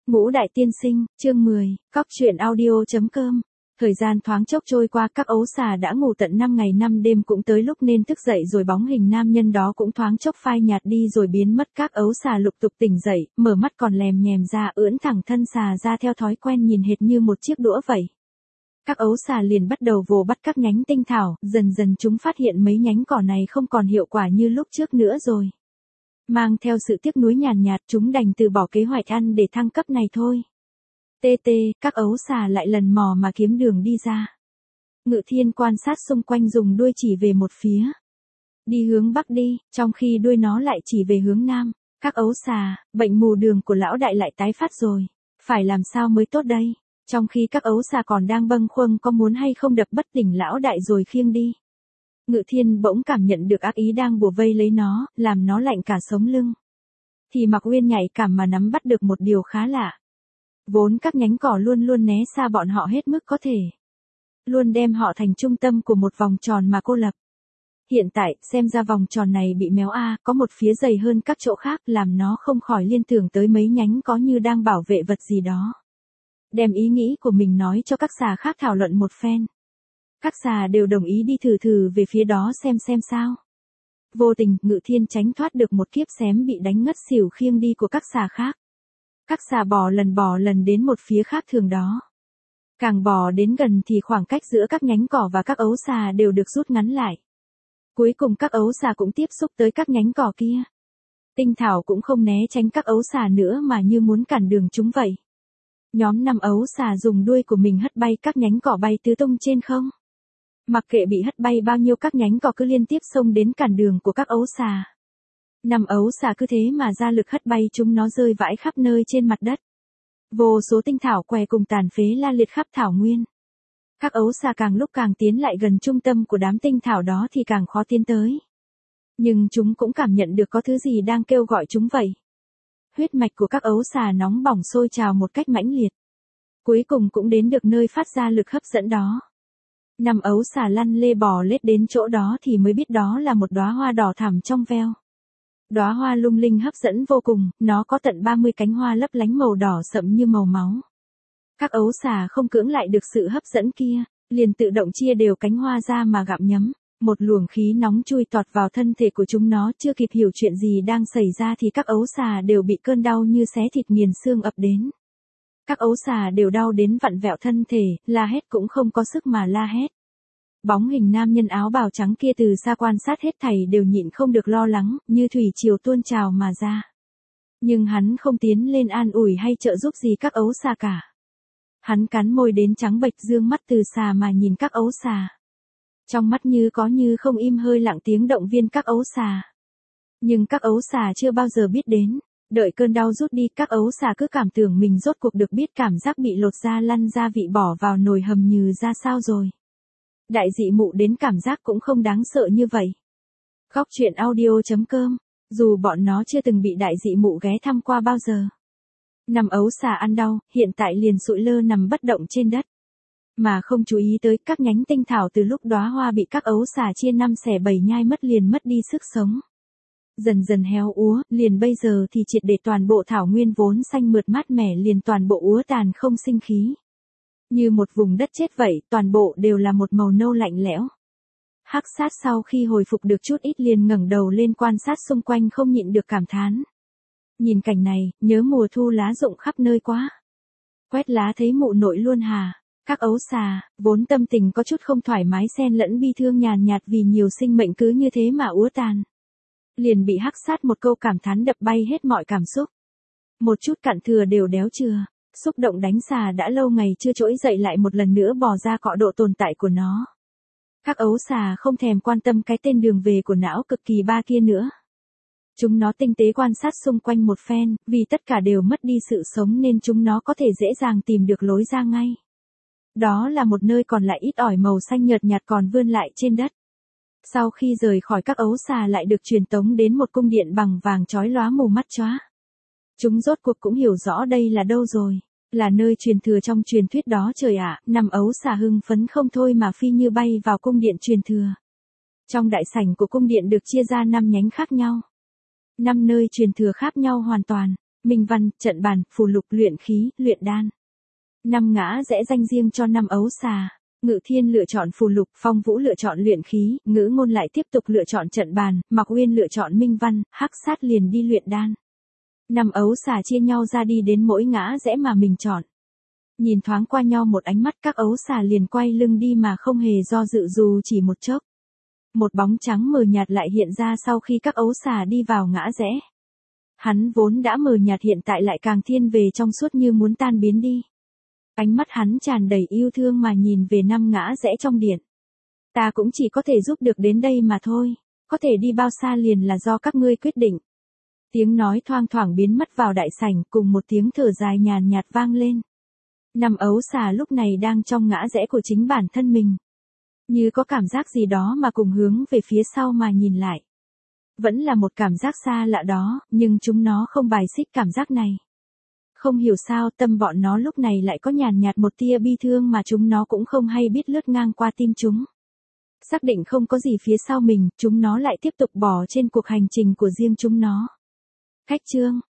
Ngũ Đại Tiên Sinh, chương 10, Cóc truyện audio.com. Thời gian thoáng chốc trôi qua, các ấu xà đã ngủ tận 5 ngày 5 đêm, cũng tới lúc nên thức dậy rồi. Bóng hình nam nhân đó cũng thoáng chốc phai nhạt đi rồi biến mất. Các ấu xà lục tục tỉnh dậy, mở mắt còn lèm nhèm ra, ưỡn thẳng thân xà ra theo thói quen, nhìn hệt như một chiếc đũa vậy. Các ấu xà liền bắt đầu vồ bắt các nhánh tinh thảo, dần dần chúng phát hiện mấy nhánh cỏ này không còn hiệu quả như lúc trước nữa rồi. Mang theo sự tiếc nuối nhàn nhạt, chúng đành từ bỏ kế hoạch ăn để thăng cấp này thôi. Các ấu xà lại lần mò mà kiếm đường đi ra. Ngự Thiên quan sát xung quanh, dùng đuôi chỉ về một phía. Đi hướng bắc đi, trong khi đuôi nó lại chỉ về hướng nam. Các ấu xà, bệnh mù đường của lão đại lại tái phát rồi. Phải làm sao mới tốt đây? Trong khi các ấu xà còn đang bâng khuâng có muốn hay không đập bất tỉnh lão đại rồi khiêng đi. Ngự Thiên bỗng cảm nhận được ác ý đang bủa vây lấy nó, làm nó lạnh cả sống lưng. Thì Mạc Uyên nhạy cảm mà nắm bắt được một điều khá lạ. Vốn các nhánh cỏ luôn luôn né xa bọn họ hết mức có thể. Luôn đem họ thành trung tâm của một vòng tròn mà cô lập. Hiện tại, xem ra vòng tròn này bị méo có một phía dày hơn các chỗ khác, làm nó không khỏi liên tưởng tới mấy nhánh có như đang bảo vệ vật gì đó. Đem ý nghĩ của mình nói cho các xà khác thảo luận một phen. Các xà đều đồng ý đi thử về phía đó xem sao. Vô tình, Ngự Thiên tránh thoát được một kiếp xém bị đánh ngất xỉu khiêng đi của các xà khác. Các xà bò lần đến một phía khác thường đó. Càng bò đến gần thì khoảng cách giữa các nhánh cỏ và các ấu xà đều được rút ngắn lại. Cuối cùng các ấu xà cũng tiếp xúc tới các nhánh cỏ kia. Tinh thảo cũng không né tránh các ấu xà nữa mà như muốn cản đường chúng vậy. Nhóm 5 ấu xà dùng đuôi của mình hất bay các nhánh cỏ bay tứ tung trên không. Mặc kệ bị hất bay bao nhiêu, các nhánh cỏ cứ liên tiếp xông đến cản đường của các ấu xà. 5 ấu xà cứ thế mà ra lực hất bay chúng nó rơi vãi khắp nơi trên mặt đất. Vô số tinh thảo què cùng tàn phế la liệt khắp thảo nguyên. Các ấu xà càng lúc càng tiến lại gần trung tâm của đám tinh thảo đó thì càng khó tiến tới. Nhưng chúng cũng cảm nhận được có thứ gì đang kêu gọi chúng vậy. Huyết mạch của các ấu xà nóng bỏng sôi trào một cách mãnh liệt. Cuối cùng cũng đến được nơi phát ra lực hấp dẫn đó. 5 ấu xà lăn lê bò lết đến chỗ đó thì mới biết đó là một đóa hoa đỏ thẳm trong veo. Đóa hoa lung linh hấp dẫn vô cùng, nó có tận 30 cánh hoa lấp lánh màu đỏ sậm như màu máu. Các ấu xà không cưỡng lại được sự hấp dẫn kia, liền tự động chia đều cánh hoa ra mà gặm nhấm. Một luồng khí nóng chui tọt vào thân thể của chúng nó, chưa kịp hiểu chuyện gì đang xảy ra thì các ấu xà đều bị cơn đau như xé thịt nghiền xương ập đến. Các ấu xà đều đau đến vặn vẹo thân thể, la hét cũng không có sức mà la hét. Bóng hình nam nhân áo bào trắng kia từ xa quan sát hết thảy đều nhịn không được lo lắng, như thủy triều tuôn trào mà ra. Nhưng hắn không tiến lên an ủi hay trợ giúp gì các ấu xà cả. Hắn cắn môi đến trắng bệch, dương mắt từ xa mà nhìn các ấu xà. Trong mắt như có như không im hơi lặng tiếng động viên các ấu xà. Nhưng các ấu xà chưa bao giờ biết đến, đợi cơn đau rút đi, các ấu xà cứ cảm tưởng mình rốt cuộc được biết cảm giác bị lột da lăn gia vị bỏ vào nồi hầm nhừ ra sao rồi. Đại dị mụ đến cảm giác cũng không đáng sợ như vậy. Cóc truyện audio.com, dù bọn nó chưa từng bị đại dị mụ ghé thăm qua bao giờ. 5 ấu xà ăn đau, hiện tại liền sụi lơ nằm bất động trên đất. Mà không chú ý tới các nhánh tinh thảo từ lúc đóa hoa bị các ấu xà chia 5 xẻ 7 nhai mất liền mất đi sức sống. Dần dần héo úa, liền bây giờ thì triệt để toàn bộ thảo nguyên vốn xanh mượt mát mẻ liền toàn bộ úa tàn không sinh khí. Như một vùng đất chết vậy, toàn bộ đều là một màu nâu lạnh lẽo. Hắc sát sau khi hồi phục được chút ít liền ngẩng đầu lên quan sát xung quanh, không nhịn được cảm thán. Nhìn cảnh này, nhớ mùa thu lá rụng khắp nơi quá. Quét lá thấy mụ nội luôn hà. Các ấu xà, vốn tâm tình có chút không thoải mái xen lẫn bi thương nhàn nhạt vì nhiều sinh mệnh cứ như thế mà úa tàn. Liền bị hắc sát một câu cảm thán đập bay hết mọi cảm xúc. Một chút cặn thừa đều đéo chừa. Xúc động đánh xà đã lâu ngày chưa trỗi dậy lại một lần nữa bò ra cọ độ tồn tại của nó. Các ấu xà không thèm quan tâm cái tên đường về của não cực kỳ ba kia nữa. Chúng nó tinh tế quan sát xung quanh một phen, vì tất cả đều mất đi sự sống nên chúng nó có thể dễ dàng tìm được lối ra ngay. Đó là một nơi còn lại ít ỏi màu xanh nhợt nhạt còn vươn lại trên đất. Sau khi rời khỏi các ấu xà lại được truyền tống đến một cung điện bằng vàng chói lóa mù mắt chóa. Chúng rốt cuộc cũng hiểu rõ đây là đâu rồi, là nơi truyền thừa trong truyền thuyết đó trời ạ. 5 ấu xà hưng phấn không thôi mà phi như bay vào cung điện truyền thừa. Trong đại sảnh của cung điện được chia ra 5 nhánh khác nhau. 5 nơi truyền thừa khác nhau hoàn toàn. minh văn, trận bàn, phù lục, luyện khí, luyện đan. 5 ngã rẽ danh riêng cho 5 ấu xà. Ngự Thiên lựa chọn phù lục, Phong Vũ lựa chọn luyện khí, Ngữ Ngôn lại tiếp tục lựa chọn trận bàn, Mạc Uyên lựa chọn minh văn, Hắc Sát liền đi luyện đan. 5 ấu xà chia nhau ra đi đến mỗi ngã rẽ mà mình chọn. Nhìn thoáng qua nhau một ánh mắt, các ấu xà liền quay lưng đi mà không hề do dự dù chỉ một chốc. Một bóng trắng mờ nhạt lại hiện ra sau khi các ấu xà đi vào ngã rẽ. Hắn vốn đã mờ nhạt hiện tại lại càng thiên về trong suốt như muốn tan biến đi. Ánh mắt hắn tràn đầy yêu thương mà nhìn về 5 ngã rẽ trong điện. Ta cũng chỉ có thể giúp được đến đây mà thôi, có thể đi bao xa liền là do các ngươi quyết định. Tiếng nói thoang thoảng biến mất vào đại sảnh cùng một tiếng thở dài nhàn nhạt vang lên. 5 ấu xà lúc này đang trong ngã rẽ của chính bản thân mình. Như có cảm giác gì đó mà cùng hướng về phía sau mà nhìn lại. Vẫn là một cảm giác xa lạ đó, nhưng chúng nó không bài xích cảm giác này. Không hiểu sao tâm bọn nó lúc này lại có nhàn nhạt một tia bi thương mà chúng nó cũng không hay biết lướt ngang qua tim chúng. Xác định không có gì phía sau mình, chúng nó lại tiếp tục bỏ trên cuộc hành trình của riêng chúng nó. Cách chương